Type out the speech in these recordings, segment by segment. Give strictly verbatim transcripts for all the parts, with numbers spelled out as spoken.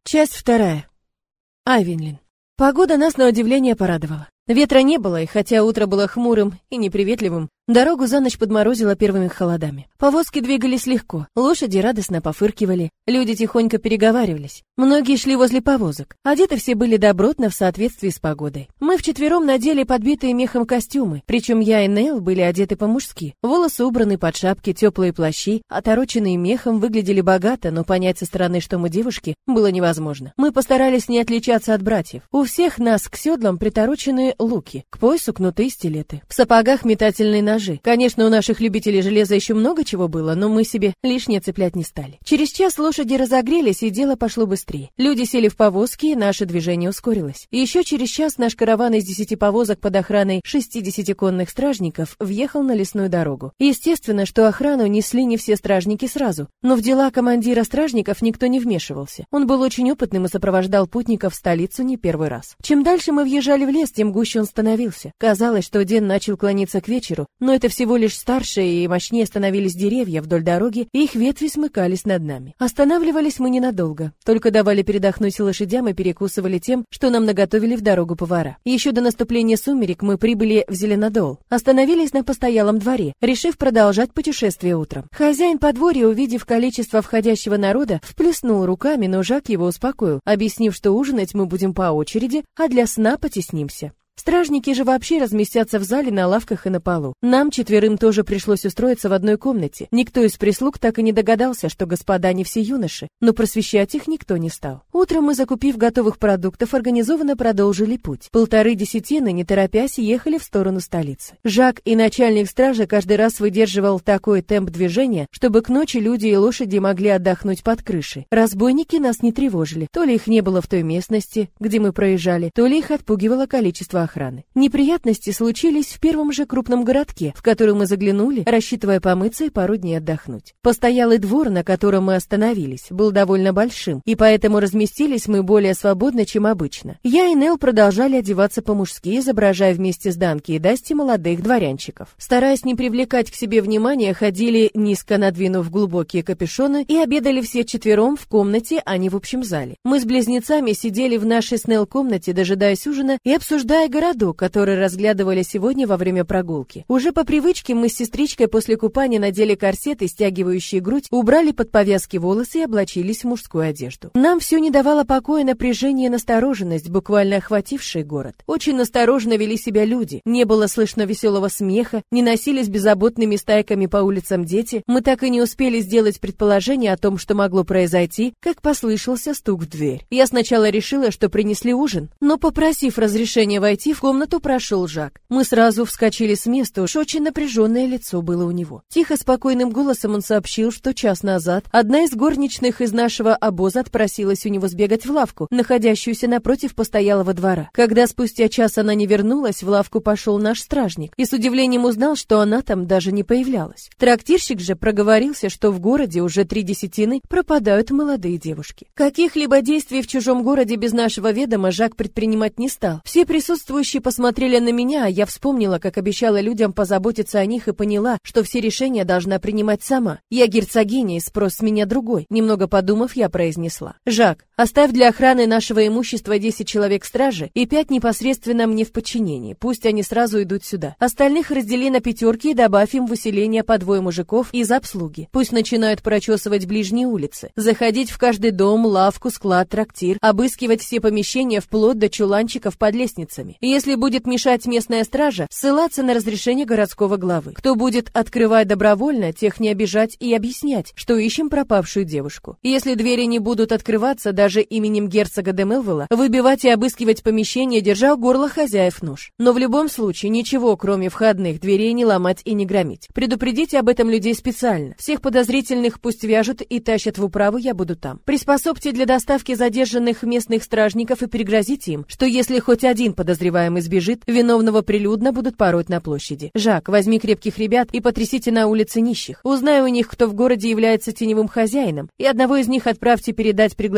Часть вторая. Айвенлин. Погода нас на удивление порадовала. Ветра не было, и хотя утро было хмурым и неприветливым, дорогу за ночь подморозило первыми холодами. Повозки двигались легко, лошади радостно пофыркивали, люди тихонько переговаривались. Многие шли возле повозок. Одеты все были добротно в соответствии с погодой. Мы вчетвером надели подбитые мехом костюмы, причем я и Нейл были одеты по-мужски. Волосы убраны под шапки, теплые плащи, отороченные мехом, выглядели богато, но понять со стороны, что мы девушки, было невозможно. Мы постарались не отличаться от братьев. У всех нас к седлам приторочены луки, к поясу кнуты и стилеты. В сапогах метательные ножи. Конечно, у наших любителей железа еще много чего было, но мы себе лишнее цеплять не стали. Через час лошади разогрелись, и дело пошло быстрее. Люди сели в повозки, и наше движение ускорилось. И еще через час наш караван из десяти повозок под охраной шестидесяти конных стражников въехал на лесную дорогу. Естественно, что охрану несли не все стражники сразу, но в дела командира стражников никто не вмешивался. Он был очень опытным и сопровождал путников в столицу не первый раз. Чем дальше мы въезжали в лес, тем гуще он становился. Казалось, что день начал клониться к вечеру, но это всего лишь старшие и мощнее становились деревья вдоль дороги, и их ветви смыкались над нами. Останавливались мы ненадолго, только давали передохнуть лошадям и перекусывали тем, что нам наготовили в дорогу повара. Еще до наступления сумерек мы прибыли в Зеленодол. Остановились на постоялом дворе, решив продолжать путешествие утром. Хозяин подворья, увидев количество входящего народа, всплеснул руками, но Жак его успокоил, объяснив, что ужинать мы будем по очереди, а для сна потеснимся. Стражники же вообще разместятся в зале на лавках и на полу. Нам четверым тоже пришлось устроиться в одной комнате. Никто из прислуг так и не догадался, что господа не все юноши, но просвещать их никто не стал. Утром мы, закупив готовых продуктов, организованно продолжили путь. Полторы десятины, не торопясь, ехали в сторону столицы. Жак и начальник стражи каждый раз выдерживал такой темп движения, чтобы к ночи люди и лошади могли отдохнуть под крышей. Разбойники нас не тревожили. То ли их не было в той местности, где мы проезжали, то ли их отпугивало количество охраны. Неприятности случились в первом же крупном городке, в который мы заглянули, рассчитывая помыться и пару дней отдохнуть. Постоялый двор, на котором мы остановились, был довольно большим, и поэтому разместились мы более свободно, чем обычно. Я и Нел продолжали одеваться по-мужски, изображая вместе с Данки и Дасти молодых дворянчиков. Стараясь не привлекать к себе внимания, ходили, низко надвинув глубокие капюшоны, и обедали все четвером в комнате, а не в общем зале. Мы с близнецами сидели в нашей с Нел комнате, дожидаясь ужина и обсуждая городок, который разглядывали сегодня во время прогулки. Уже по привычке мы с сестричкой после купания надели корсеты, стягивающие грудь, убрали под повязки волосы и облачились в мужскую одежду. Нам все не давало покоя напряжение и настороженность, буквально охватившие город. Очень настороженно вели себя люди. Не было слышно веселого смеха, не носились беззаботными стайками по улицам дети. Мы так и не успели сделать предположение о том, что могло произойти, как послышался стук в дверь. Я сначала решила, что принесли ужин, но, попросив разрешения войти, в комнату прошел Жак. Мы сразу вскочили с места, уж очень напряженное лицо было у него. Тихо, спокойным голосом он сообщил, что час назад одна из горничных из нашего обоза отпросилась у него сбегать в лавку, находящуюся напротив постоялого двора. Когда спустя час она не вернулась, в лавку пошел наш стражник и с удивлением узнал, что она там даже не появлялась. Трактирщик же проговорился, что в городе уже три десятины пропадают молодые девушки. Каких-либо действий в чужом городе без нашего ведома Жак предпринимать не стал. Все присутствующие посмотрели на меня, а я вспомнила, как обещала людям позаботиться о них и поняла, что все решения должна принимать сама. Я герцогиня, и спрос с меня другой. Немного подумав, я произнесла: «Жак, оставь для охраны нашего имущества десять человек стражи и пять непосредственно мне в подчинении. Пусть они сразу идут сюда. Остальных раздели на пятерки и добавь им в усиление по двое мужиков из обслуги. Пусть начинают прочесывать ближние улицы, заходить в каждый дом, лавку, склад, трактир, обыскивать все помещения вплоть до чуланчиков под лестницами. Если будет мешать местная стража, ссылаться на разрешение городского главы. Кто будет открывать добровольно, тех не обижать и объяснять, что ищем пропавшую девушку. Если двери не будут открываться даже именем герцога де Мелвилла, выбивать и обыскивать помещение, держа у горла хозяев нож. Но в любом случае ничего, кроме входных дверей, не ломать и не громить. Предупредите об этом людей специально. Всех подозрительных пусть вяжут и тащат в управу, я буду там. Приспособьте для доставки задержанных местных стражников и пригрозите им, что если хоть один подозреваемый сбежит, виновного прилюдно будут пороть на площади. Жак, возьми крепких ребят и потрясите на улице нищих. Узнай у них, кто в городе является теневым хозяином, и одного из них отправьте передать приглашение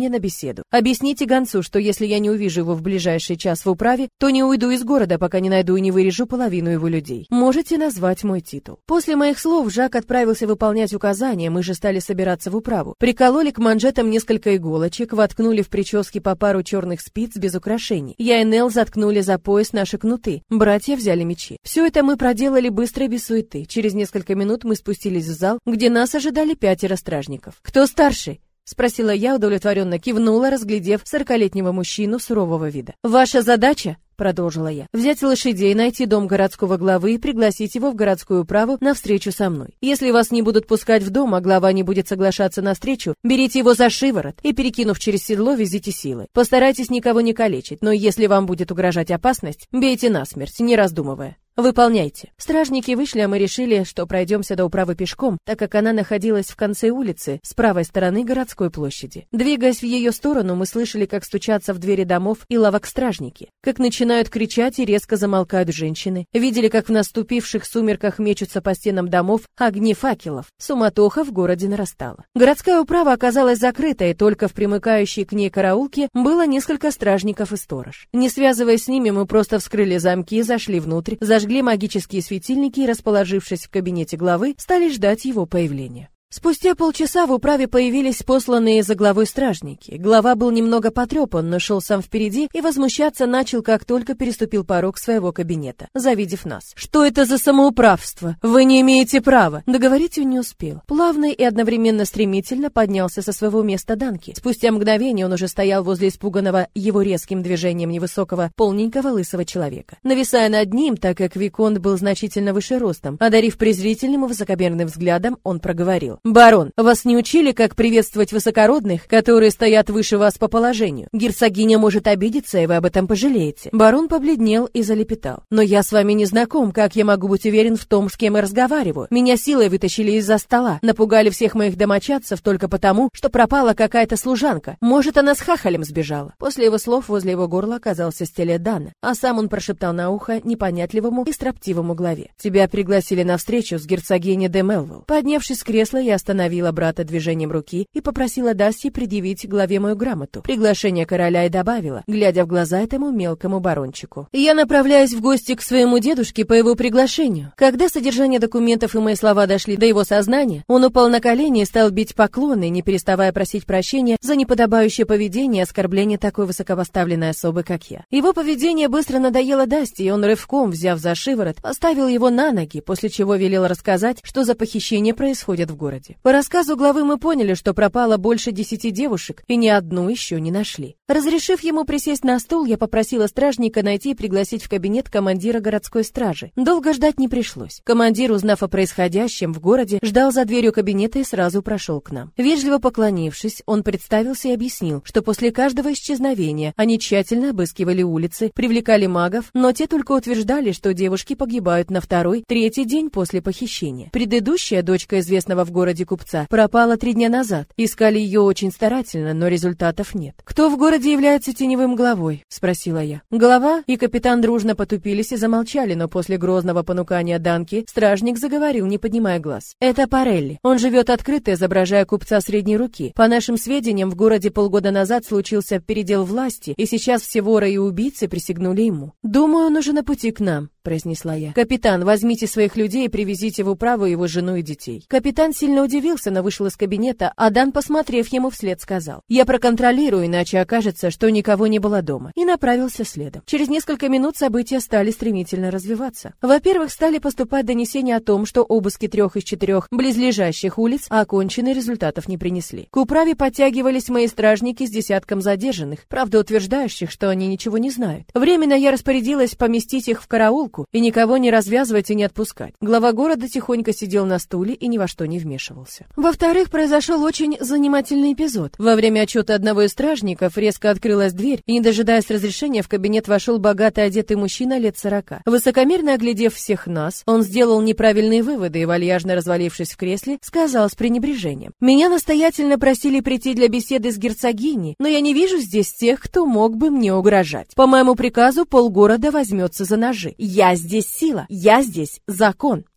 на беседу. Объясните гонцу, что если я не увижу его в ближайший час в управе, то не уйду из города, пока не найду и не вырежу половину его людей. Можете назвать мой титул». После моих слов Жак отправился выполнять указания, мы же стали собираться в управу. Прикололи к манжетам несколько иголочек, воткнули в прически по пару черных спиц без украшений. Я и Нел заткнули за пояс наши кнуты. Братья взяли мечи. Все это мы проделали быстро и без суеты. Через несколько минут мы спустились в зал, где нас ожидали пятеро стражников. «Кто старший?» — спросила я, удовлетворенно кивнула, разглядев сорокалетнего мужчину сурового вида. «Ваша задача?» — продолжила я. «Взять лошадей, найти дом городского главы и пригласить его в городскую управу на встречу со мной. Если вас не будут пускать в дом, а глава не будет соглашаться на встречу, берите его за шиворот и, перекинув через седло, везите силой. Постарайтесь никого не калечить, но если вам будет угрожать опасность, бейте насмерть, не раздумывая. Выполняйте». Стражники вышли, а мы решили, что пройдемся до управы пешком, так как она находилась в конце улицы, с правой стороны городской площади. Двигаясь в ее сторону, мы слышали, как стучатся в двери домов и лавок стражники, как начинают кричать и резко замолкают женщины. Видели, как в наступивших сумерках мечутся по стенам домов огни факелов. Суматоха в городе нарастала. Городская управа оказалась закрыта, и только в примыкающей к ней караулке было несколько стражников и сторож. Не связываясь с ними, мы просто вскрыли замки, зашли внутрь, зажгли магические светильники и, расположившись в кабинете главы, стали ждать его появления. Спустя полчаса в управе появились посланные за главой стражники. Глава был немного потрепан, но шел сам впереди и возмущаться начал, как только переступил порог своего кабинета, завидев нас. «Что это за самоуправство? Вы не имеете права!» Договорить он не успел. Плавно и одновременно стремительно поднялся со своего места Данки. Спустя мгновение он уже стоял возле испуганного его резким движением невысокого, полненького лысого человека. Нависая над ним, так как виконт был значительно выше ростом, одарив презрительным и высокомерным взглядом, он проговорил: «Барон, вас не учили, как приветствовать высокородных, которые стоят выше вас по положению? Герцогиня может обидеться, и вы об этом пожалеете». Барон побледнел и залепетал: «Но я с вами не знаком, как я могу быть уверен в том, с кем я разговариваю? Меня силой вытащили из-за стола, напугали всех моих домочадцев только потому, что пропала какая-то служанка. Может, она с хахалем сбежала». После его слов возле его горла оказался Стеледана, а сам он прошептал на ухо непонятливому и строптивому главе: «Тебя пригласили на встречу с герцогиней де Мелвилл». Поднявшись с кресла, я остановила брата движением руки и попросила Дасти предъявить главе мою грамоту, приглашение короля, и добавила, глядя в глаза этому мелкому барончику: «Я направляюсь в гости к своему дедушке по его приглашению». Когда содержание документов и мои слова дошли до его сознания, он упал на колени и стал бить поклоны, не переставая просить прощения за неподобающее поведение и оскорбление такой высокопоставленной особы, как я. Его поведение быстро надоело Дасти, и он рывком, взяв за шиворот, поставил его на ноги, после чего велел рассказать, что за похищение происходит в городе. По рассказу главы мы поняли, что пропало больше десяти девушек, и ни одну еще не нашли. Разрешив ему присесть на стул, я попросила стражника найти и пригласить в кабинет командира городской стражи. Долго ждать не пришлось. Командир, узнав о происходящем в городе, ждал за дверью кабинета и сразу прошел к нам. Вежливо поклонившись, он представился и объяснил, что после каждого исчезновения они тщательно обыскивали улицы, привлекали магов, но те только утверждали, что девушки погибают на второй, третий день после похищения. Предыдущая дочка известного в городе купца пропала три дня назад. Искали ее очень старательно, но результатов нет. «Кто в городе является теневым главой?» — спросила я. Глава и капитан дружно потупились и замолчали, но после грозного понукания Данки стражник заговорил, не поднимая глаз. «Это Парелли. Он живет открыто, изображая купца средней руки. По нашим сведениям, в городе полгода назад случился передел власти, и сейчас все воры и убийцы присягнули ему. Думаю, он уже на пути к нам», — произнесла я. «Капитан, возьмите своих людей и привезите в управу его жену и детей». Капитан сильно удивился, но вышел из кабинета, а Дан, посмотрев ему вслед, сказал: «Я проконтролирую, иначе окажется, что никого не было дома», и направился следом. Через несколько минут события стали стремительно развиваться. Во-первых, стали поступать донесения о том, что обыски трех из четырех близлежащих улиц окончены, результатов не принесли. К управе подтягивались мои стражники с десятком задержанных, правда утверждающих, что они ничего не знают. Временно я распорядилась поместить их в караулку и никого не развязывать и не отпускать. Глава города тихонько сидел на стуле и ни во что не вмешивался. Во-вторых, произошел очень занимательный эпизод. Во время отчета одного из стражников резко открылась дверь, и, не дожидаясь разрешения, в кабинет вошел богато одетый мужчина лет сорока. Высокомерно оглядев всех нас, он сделал неправильные выводы и, вальяжно развалившись в кресле, сказал с пренебрежением: «Меня настоятельно просили прийти для беседы с герцогиней, но я не вижу здесь тех, кто мог бы мне угрожать. По моему приказу полгорода возьмется за ножи. Я здесь сила, я здесь закон».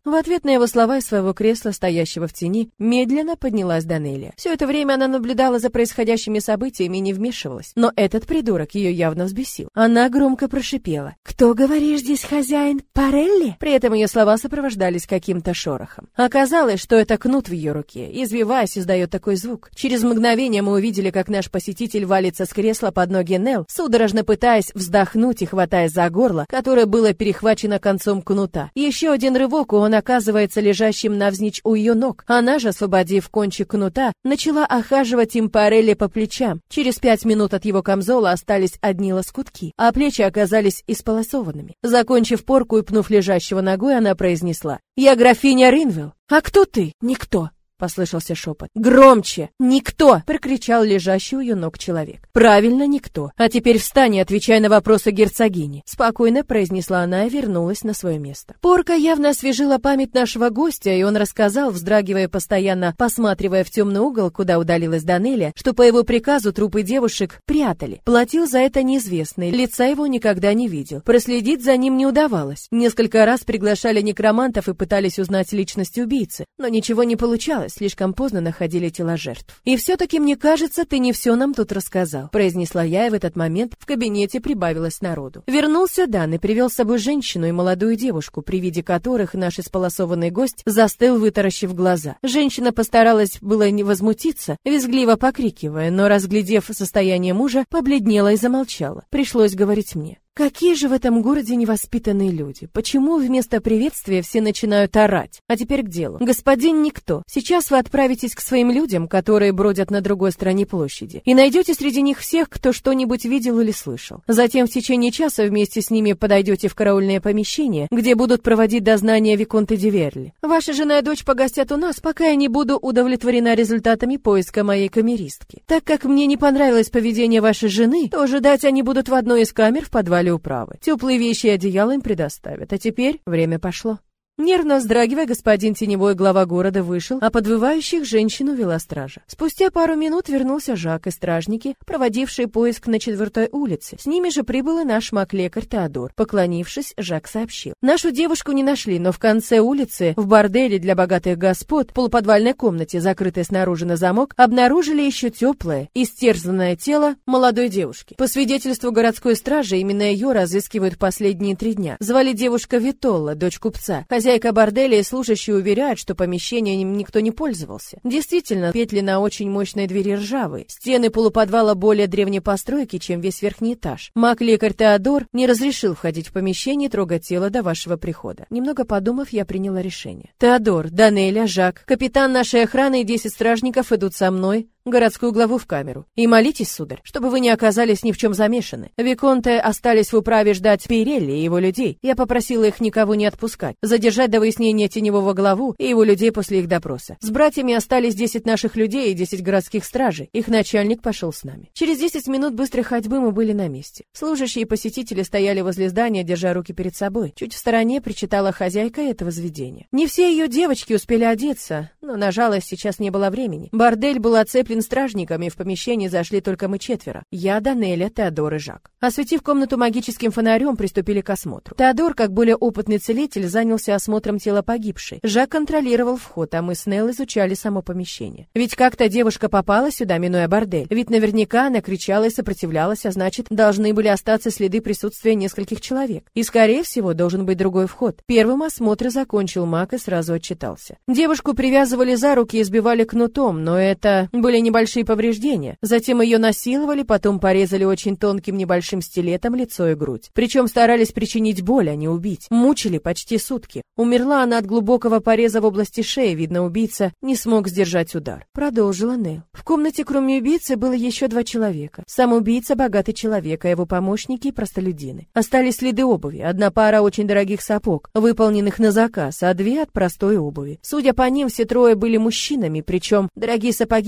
В ответ на его слова из своего кресла, стоящего в тени, медленно поднялась Данелия. Все это время она наблюдала за происходящими событиями и не вмешивалась. Но этот придурок ее явно взбесил. Она громко прошипела: «Кто, говоришь, здесь хозяин? Парелли?» При этом ее слова сопровождались каким-то шорохом. Оказалось, что это кнут в ее руке, извиваясь, издает такой звук. Через мгновение мы увидели, как наш посетитель валится с кресла под ноги Нелл, судорожно пытаясь вздохнуть и хватаясь за горло, которое было перехвачено концом кнута. Еще один рывок, и он оказывается лежащим навзничь у ее ног. Она же, освободив кончик кнута, начала охаживать им Парелли по плечам. Через пять минут от его камзола остались одни лоскутки, а плечи оказались исполосованными. Закончив порку и пнув лежащего ногой, она произнесла: «Я графиня Ринвилл». «А кто ты?» «Никто», — послышался шепот. «Громче! Никто!» — прокричал лежащий у ее ног человек. «Правильно, никто. А теперь встань и отвечай на вопросы герцогини», — спокойно произнесла она и вернулась на свое место. Порка явно освежила память нашего гостя, и он рассказал, вздрагивая постоянно, посматривая в темный угол, куда удалилась Данелия, что по его приказу трупы девушек прятали. Платил за это неизвестный, лица его никогда не видел. Проследить за ним не удавалось. Несколько раз приглашали некромантов и пытались узнать личность убийцы, но ничего не получалось. Слишком поздно находили тела жертв. «И все-таки, мне кажется, ты не все нам тут рассказал», — произнесла я, и в этот момент в кабинете прибавилось народу. Вернулся Дан и привел с собой женщину и молодую девушку, при виде которых наш исполосованный гость застыл, вытаращив глаза. Женщина постаралась было не возмутиться, визгливо покрикивая, но, разглядев состояние мужа, побледнела и замолчала. Пришлось говорить мне. Какие же в этом городе невоспитанные люди? Почему вместо приветствия все начинают орать? А теперь к делу. Господин Никто, сейчас вы отправитесь к своим людям, которые бродят на другой стороне площади, и найдете среди них всех, кто что-нибудь видел или слышал. Затем в течение часа вместе с ними подойдете в караульное помещение, где будут проводить дознание виконта де Верли. Ваша жена и дочь погостят у нас, пока я не буду удовлетворена результатами поиска моей камеристки. Так как мне не понравилось поведение вашей жены, то ожидать они будут в одной из камер в подвале управы. Теплые вещи и одеяло им предоставят. А теперь время пошло. Нервно вздрагивая, господин теневой глава города вышел, а подвывающих женщину вела стража. Спустя пару минут вернулся Жак и стражники, проводившие поиск на четвертой улице. С ними же прибыл и наш маг-лекарь Теодор. Поклонившись, Жак сообщил: нашу девушку не нашли, но в конце улицы, в борделе для богатых господ, в полуподвальной комнате, закрытой снаружи на замок, обнаружили еще теплое, истерзанное тело молодой девушки. По свидетельству городской стражи, именно ее разыскивают последние три дня. Звали девушка Витолла, дочь купца. Хозяйка борделя и служащие уверяют, что помещением никто не пользовался. Действительно, петли на очень мощной двери ржавые. Стены полуподвала более древней постройки, чем весь верхний этаж. Маг-лекарь Теодор не разрешил входить в помещение и трогать тело до вашего прихода. Немного подумав, я приняла решение. Теодор, Данелия, Жак, капитан нашей охраны и десять стражников идут со мной, городскую главу, в камеру. И молитесь, сударь, чтобы вы не оказались ни в чем замешаны. Виконты остались в управе ждать Пирелли и его людей. Я попросила их никого не отпускать, задержать до выяснения теневого главу и его людей после их допроса. С братьями остались десять наших людей и десять городских стражей. Их начальник пошел с нами. Через десять минут быстрой ходьбы мы были на месте. Служащие и посетители стояли возле здания, держа руки перед собой. Чуть в стороне причитала хозяйка этого заведения. Не все ее девочки успели одеться, но на жалость сейчас не было времени. Бордель был оцеплен стражниками, в помещении зашли только мы четверо. Я, Данелия, Теодор и Жак. Осветив комнату магическим фонарем, приступили к осмотру. Теодор, как более опытный целитель, занялся осмотром тела погибшей. Жак контролировал вход, а мы с Нелл изучали само помещение. Ведь как-то девушка попала сюда, минуя бордель. Ведь наверняка она кричала и сопротивлялась, а значит, должны были остаться следы присутствия нескольких человек. И, скорее всего, должен быть другой вход. Первым осмотр закончил маг и сразу отчитался. Девушку привязывали за руки и избивали кнутом, но это были небольшие повреждения. Затем ее насиловали, потом порезали очень тонким небольшим стилетом лицо и грудь. Причем старались причинить боль, а не убить. Мучили почти сутки. Умерла она от глубокого пореза в области шеи, видно, убийца не смог сдержать удар. Продолжила Нелл. В комнате, кроме убийцы, было еще два человека. Сам убийца — богатый человек, а его помощники — простолюдины. Остались следы обуви. Одна пара очень дорогих сапог, выполненных на заказ, а две от простой обуви. Судя по ним, все трое были мужчинами, причем дорогие сапоги более маленькие,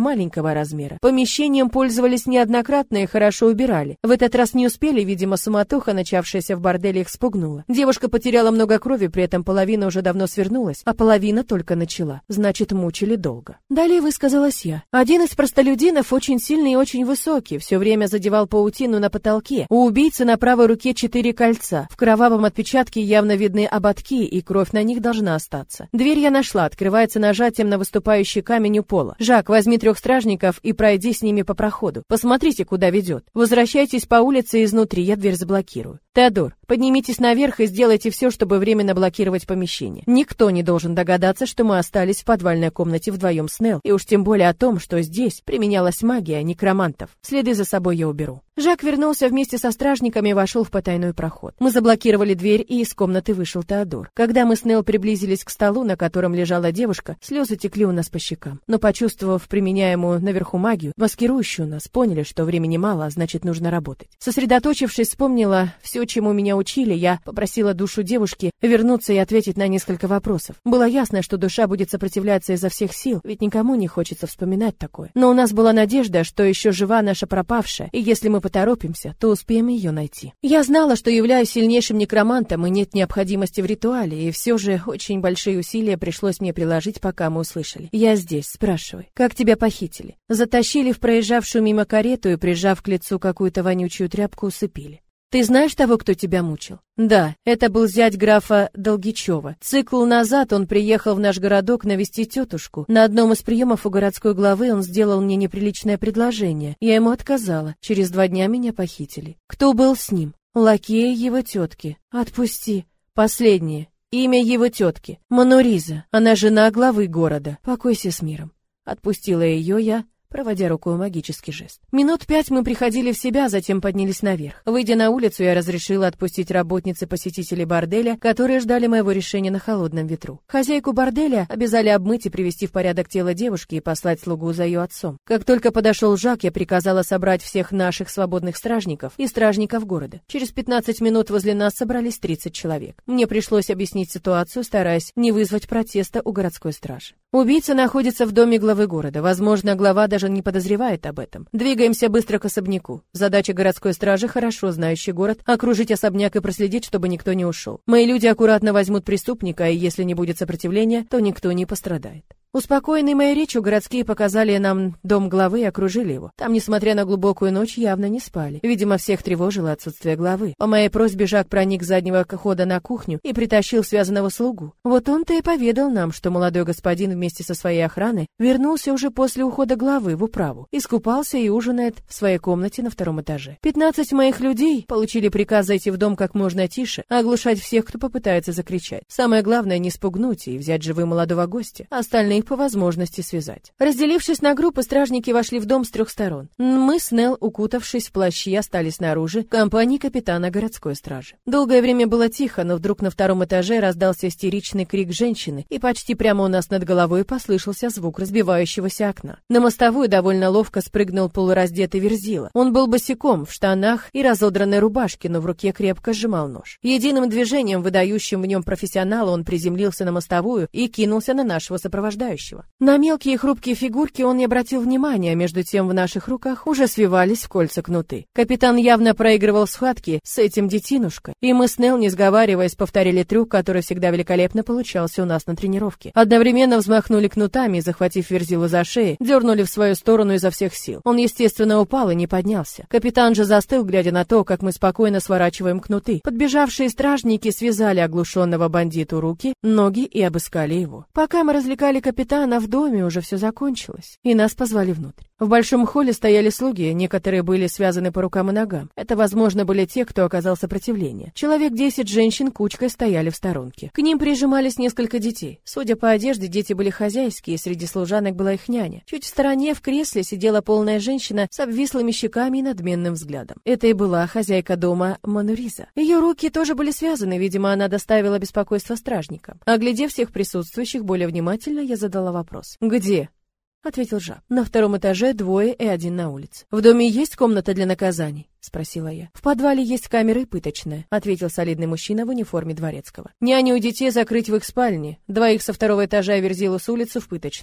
маленького размера. Помещением пользовались неоднократно и хорошо убирали. В этот раз не успели, видимо, суматоха, начавшаяся в борделе, их спугнула. Девушка потеряла много крови, при этом половина уже давно свернулась, а половина только начала. Значит, мучили долго. Далее высказалась я. Один из простолюдинов очень сильный и очень высокий, все время задевал паутину на потолке. У убийцы на правой руке четыре кольца. В кровавом отпечатке явно видны ободки, и кровь на них должна остаться. Дверь я нашла, открывается нажатием на выступающий камень у пола. Жак, возьми трех стражников и пройди с ними по проходу. Посмотрите, куда ведет. Возвращайтесь по улице изнутри, я дверь заблокирую. Теодор, поднимитесь наверх и сделайте все, чтобы временно блокировать помещение. Никто не должен догадаться, что мы остались в подвальной комнате вдвоем с Нелл, и уж тем более о том, что здесь применялась магия некромантов. Следы за собой я уберу. Жак вернулся вместе со стражниками и вошел в потайной проход. Мы заблокировали дверь, и из комнаты вышел Теодор. Когда мы с Нелл приблизились к столу, на котором лежала девушка, слезы текли у нас по щекам. Но, почувствовав применяемую наверху магию, маскирующую нас, поняли, что времени мало, а значит, нужно работать. Сосредоточившись, вспомнила все, чему меня учили, я попросила душу девушки вернуться и ответить на несколько вопросов. Было ясно, что душа будет сопротивляться изо всех сил, ведь никому не хочется вспоминать такое. Но у нас была надежда, что еще жива наша пропавшая, и если мы поторопимся, то успеем ее найти. Я знала, что являюсь сильнейшим некромантом, и нет необходимости в ритуале, и все же очень большие усилия пришлось мне приложить, пока мы услышали. Я здесь, спрашивай. Как тебя похитили? Затащили в проезжавшую мимо карету и, прижав к лицу какую-то вонючую тряпку, усыпили. Ты знаешь того, кто тебя мучил? Да, это был зять графа Долгичева. Цикл назад он приехал в наш городок навестить тетушку. На одном из приемов у городской главы он сделал мне неприличное предложение. Я ему отказала. Через два дня меня похитили. Кто был с ним? Лакея его тетки. Отпусти. Последнее. Имя его тетки. Мануриза. Она жена главы города. Покойся с миром. Отпустила ее я, проводя рукой магический жест. Минут пять мы приходили в себя, затем поднялись наверх. Выйдя на улицу, я разрешила отпустить работницы посетителей борделя, которые ждали моего решения на холодном ветру. Хозяйку борделя обязали обмыть и привести в порядок тело девушки и послать слугу за ее отцом. Как только подошел Жак, я приказала собрать всех наших свободных стражников и стражников города. Через пятнадцать минут возле нас собрались тридцать человек. Мне пришлось объяснить ситуацию, стараясь не вызвать протеста у городской стражи. Убийца находится в доме главы города. Возможно, глава даже не подозревает об этом. Двигаемся быстро к особняку. Задача городской стражи, хорошо знающей город, окружить особняк и проследить, чтобы никто не ушел. Мои люди аккуратно возьмут преступника, и если не будет сопротивления, то никто не пострадает. Успокоенные моей речью, городские показали нам дом главы и окружили его. Там, несмотря на глубокую ночь, явно не спали. Видимо, всех тревожило отсутствие главы. По моей просьбе Жак проник с заднего хода на кухню и притащил связанного слугу. Вот он-то и поведал нам, что молодой господин вместе со своей охраной вернулся уже после ухода главы в управу, искупался и ужинает в своей комнате на втором этаже. Пятнадцать моих людей получили приказ зайти в дом как можно тише, оглушать всех, кто попытается закричать. Самое главное — не спугнуть и взять живым молодого гостя. Остальные по возможности связать. Разделившись на группы, стражники вошли в дом с трех сторон. Мы с Нелл, укутавшись в плащи, остались снаружи, в компании капитана городской стражи. Долгое время было тихо, но вдруг на втором этаже раздался истеричный крик женщины, и почти прямо у нас над головой послышался звук разбивающегося окна. На мостовую довольно ловко спрыгнул полураздетый Верзила. Он был босиком, в штанах и разодранной рубашке, но в руке крепко сжимал нож. Единым движением, выдающим в нем профессионала, он приземлился на мостовую и кинулся на нашего сопровождающего. На мелкие хрупкие фигурки он не обратил внимания, между тем в наших руках уже свивались в кольца кнуты. Капитан явно проигрывал схватки с этим детинушкой, и мы с Нелл, не сговариваясь, повторили трюк, который всегда великолепно получался у нас на тренировке. Одновременно взмахнули кнутами и, захватив Верзилу за шею, дернули в свою сторону изо всех сил. Он, естественно, упал и не поднялся. Капитан же застыл, глядя на то, как мы спокойно сворачиваем кнуты. Подбежавшие стражники связали оглушенного бандиту руки, ноги и обыскали его. Пока мы развлекали капитана, Капитана в доме уже все закончилось, и нас позвали внутрь. В большом холле стояли слуги, некоторые были связаны по рукам и ногам. Это, возможно, были те, кто оказал сопротивление. Человек десять женщин кучкой стояли в сторонке. К ним прижимались несколько детей. Судя по одежде, дети были хозяйские, среди служанок была их няня. Чуть в стороне в кресле сидела полная женщина с обвислыми щеками и надменным взглядом. Это и была хозяйка дома Мануриза. Ее руки тоже были связаны, видимо, она доставила беспокойство стражникам. Оглядев всех присутствующих более внимательно, я задала вопрос. «Где?» — ответил Жак. «На втором этаже двое и один на улице». «В доме есть комната для наказаний?» — спросила я. «В подвале есть камера и пыточная», — ответил солидный мужчина в униформе дворецкого. «Няню у детей закрыть в их спальне, двоих со второго этажа и Верзилу с улицы в пыточную.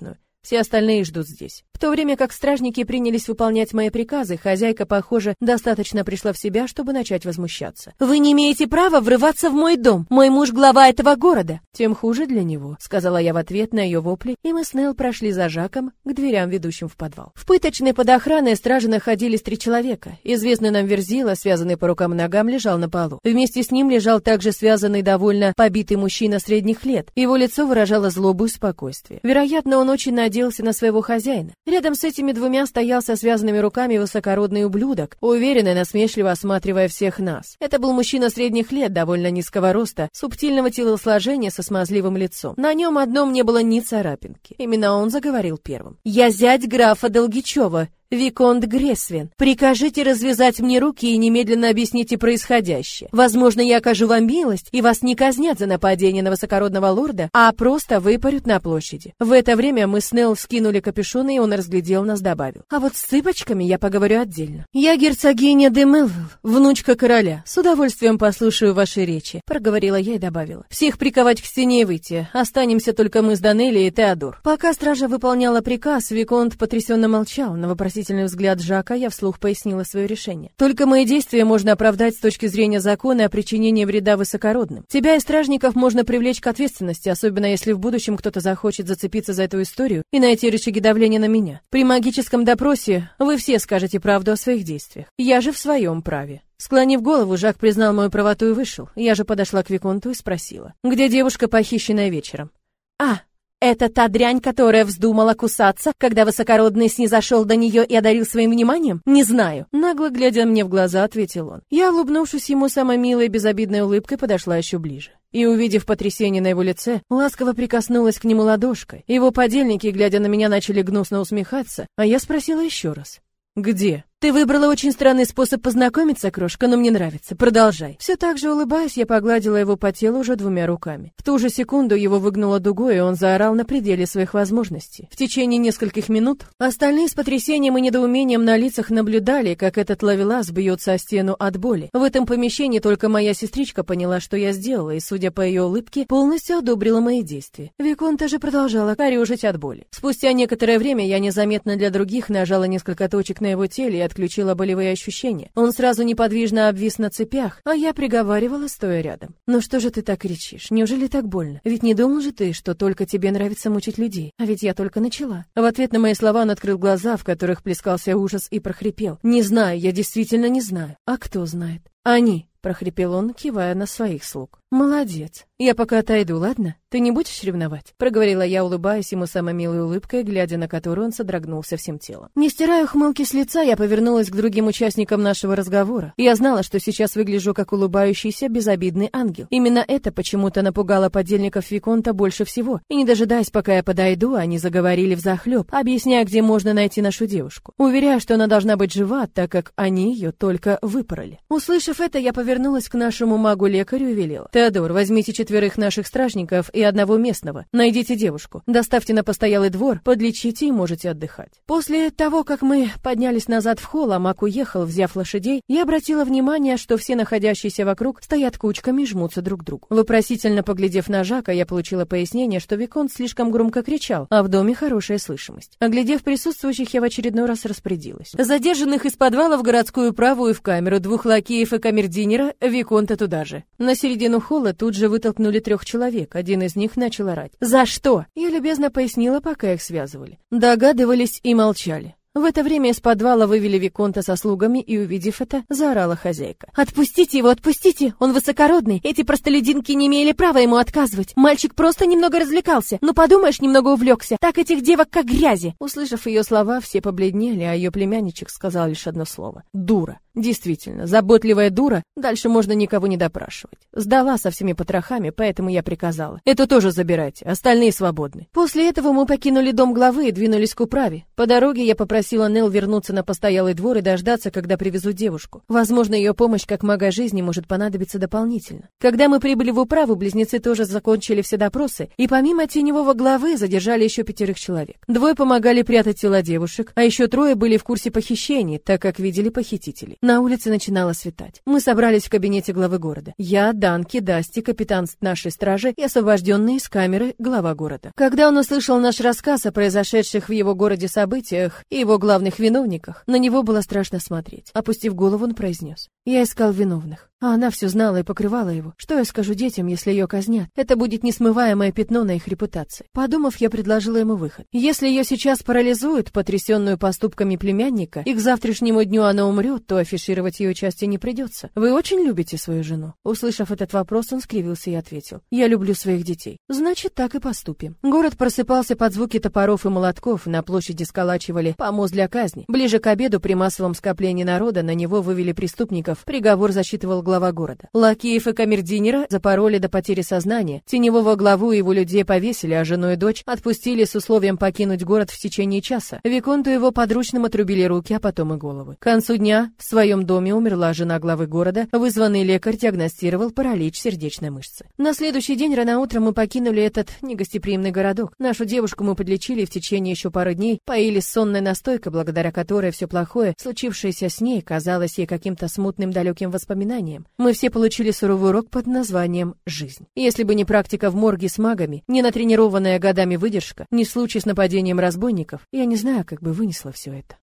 Все остальные ждут здесь. В то время как стражники принялись выполнять мои приказы, хозяйка, похоже, достаточно пришла в себя, чтобы начать возмущаться. «Вы не имеете права врываться в мой дом! Мой муж глава этого города!» «Тем хуже для него», — сказала я в ответ на ее вопли, и мы с Нелл прошли за Жаком к дверям, ведущим в подвал. В пыточной под охраной стражи находились три человека. Известный нам Верзила, связанный по рукам и ногам, лежал на полу. Вместе с ним лежал также связанный, довольно побитый мужчина средних лет. Его лицо выражало злобу и спокойствие. Вероятно, он очень надеялся на своего хозяина. Рядом с этими двумя стоял со связанными руками высокородный ублюдок, уверенно и насмешливо осматривая всех нас. Это был мужчина средних лет, довольно низкого роста, субтильного телосложения со смазливым лицом. На нем одном не было ни царапинки. Именно он заговорил первым. «Я зять графа Долгичева, Виконт Гресвен. Прикажите развязать мне руки и немедленно объясните происходящее. Возможно, я окажу вам милость, и вас не казнят за нападение на высокородного лорда, а просто выпарют на площади». В это время мы с Нелл скинули капюшоны, и он разглядел нас, добавил: «А вот с цыпочками я поговорю отдельно. Я герцогиня де Мелвилл, внучка короля. С удовольствием послушаю ваши речи», — проговорила я и добавила: «Всех приковать к стене и выйти. Останемся только мы с Данелли и Теодор». Пока стража выполняла приказ, Виконт потрясенно молчал. На вопросительный взгляд Жака я вслух пояснила свое решение. «Только мои действия можно оправдать с точки зрения закона о причинении вреда высокородным. Тебя и стражников можно привлечь к ответственности, особенно если в будущем кто-то захочет зацепиться за эту историю и найти рычаги давления на меня. При магическом допросе вы все скажете правду о своих действиях. Я же в своем праве». Склонив голову, Жак признал мою правоту и вышел. Я же подошла к Виконту и спросила: «Где девушка, похищенная вечером?» «А, это та дрянь, которая вздумала кусаться, когда высокородный снизошел до нее и одарил своим вниманием? Не знаю». Нагло глядя мне в глаза, ответил он. Я, улыбнувшись ему самой милой и безобидной улыбкой, подошла еще ближе. И, увидев потрясение на его лице, ласково прикоснулась к нему ладошкой. Его подельники, глядя на меня, начали гнусно усмехаться, а я спросила еще раз: «Где?» «Ты выбрала очень странный способ познакомиться, крошка, но мне нравится. Продолжай». Все так же улыбаясь, я погладила его по телу уже двумя руками. В ту же секунду его выгнуло дугой, и он заорал на пределе своих возможностей. В течение нескольких минут остальные с потрясением и недоумением на лицах наблюдали, как этот ловелас бьется о стену от боли. В этом помещении только моя сестричка поняла, что я сделала, и, судя по ее улыбке, полностью одобрила мои действия. Виконта же продолжала корёжить от боли. Спустя некоторое время я незаметно для других нажала несколько точек на его теле и отключила болевые ощущения. Он сразу неподвижно обвис на цепях, а я приговаривала, стоя рядом: «Ну что же ты так кричишь? Неужели так больно? Ведь не думал же ты, что только тебе нравится мучить людей? А ведь я только начала». В ответ на мои слова он открыл глаза, в которых плескался ужас, и прохрипел: «Не знаю, я действительно не знаю». «А кто знает?» «Они», — прохрипел он, кивая на своих слуг. «Молодец. Я пока отойду, ладно? Ты не будешь ревновать?» — проговорила я, улыбаясь ему самой милой улыбкой, глядя на которую он содрогнулся всем телом. Не стирая ухмылки с лица, я повернулась к другим участникам нашего разговора. Я знала, что сейчас выгляжу как улыбающийся, безобидный ангел. Именно это почему-то напугало подельников Виконта больше всего. И не дожидаясь, пока я подойду, они заговорили взахлеб, объясняя, где можно найти нашу девушку, уверяя, что она должна быть жива, так как они ее только выпороли. Услышав это, я повернулась к нашему магу-лекарю и велела: «Теодор, возьмите четверых наших стражников и одного местного. Найдите девушку, доставьте на постоялый двор, подлечите и можете отдыхать». После того, как мы поднялись назад в холл, а маг уехал, взяв лошадей, я обратила внимание, что все находящиеся вокруг стоят кучками и жмутся друг к другу. Вопросительно поглядев на Жака, я получила пояснение, что Виконт слишком громко кричал, а в доме хорошая слышимость. Оглядев присутствующих, я в очередной раз распорядилась: «Задержанных из подвала в городскую правую в камеру, двух лакеев и камердинера, Виконта туда же». На середину холла тут же вытолкнули трех человек. Один из них начал орать: «За что?» Я любезно пояснила, пока их связывали. Догадывались и молчали. В это время из подвала вывели Виконта со слугами, и, увидев это, заорала хозяйка: «Отпустите его, отпустите! Он высокородный! Эти простолюдинки не имели права ему отказывать! Мальчик просто немного развлекался! Ну, подумаешь, немного увлекся! Так этих девок как грязи!» Услышав ее слова, все побледнели, а ее племянничек сказал лишь одно слово: «Дура». Действительно, заботливая дура, дальше можно никого не допрашивать. Сдала со всеми потрохами, поэтому я приказала: «Это тоже забирайте, остальные свободны». После этого мы покинули дом главы и двинулись к управе. По дороге я попросила Нелл вернуться на постоялый двор и дождаться, когда привезут девушку. Возможно, ее помощь как мага жизни может понадобиться дополнительно. Когда мы прибыли в управу, близнецы тоже закончили все допросы, и помимо теневого главы задержали еще пятерых человек. Двое помогали прятать тела девушек, а еще трое были в курсе похищений, так как видели похитителей. На улице начинало светать. Мы собрались в кабинете главы города. Я, Данки, Дасти, капитан нашей стражи и освобожденный из камеры глава города. Когда он услышал наш рассказ о произошедших в его городе событиях и его главных виновниках, на него было страшно смотреть. Опустив голову, он произнес: «Я искал виновных». А она все знала и покрывала его. Что я скажу детям, если ее казнят? Это будет несмываемое пятно на их репутации. Подумав, я предложила ему выход. Если ее сейчас парализуют, потрясенную поступками племянника, и к завтрашнему дню она умрет, то афишировать ее части не придется. Вы очень любите свою жену? Услышав этот вопрос, он скривился и ответил: «Я люблю своих детей». Значит, так и поступим. Город просыпался под звуки топоров и молотков, на площади сколачивали помост для казни. Ближе к обеду, при массовом скоплении народа, на него вывели преступников. Приговор засчитывал глава города. Лакеев и камердинера запороли до потери сознания, теневого главу и его людей повесили, а жену и дочь отпустили с условием покинуть город в течение часа. Виконту его подручным отрубили руки, а потом и головы. К концу дня в своем доме умерла жена главы города, вызванный лекарь диагностировал паралич сердечной мышцы. На следующий день рано утром мы покинули этот негостеприимный городок. Нашу девушку мы подлечили в течение еще пары дней, поили сонной настойкой, благодаря которой все плохое, случившееся с ней, казалось ей каким-то смутным далеким воспоминанием. Мы все получили суровый урок под названием «Жизнь». Если бы не практика в морге с магами, не натренированная годами выдержка, не случай с нападением разбойников, я не знаю, как бы вынесла все это.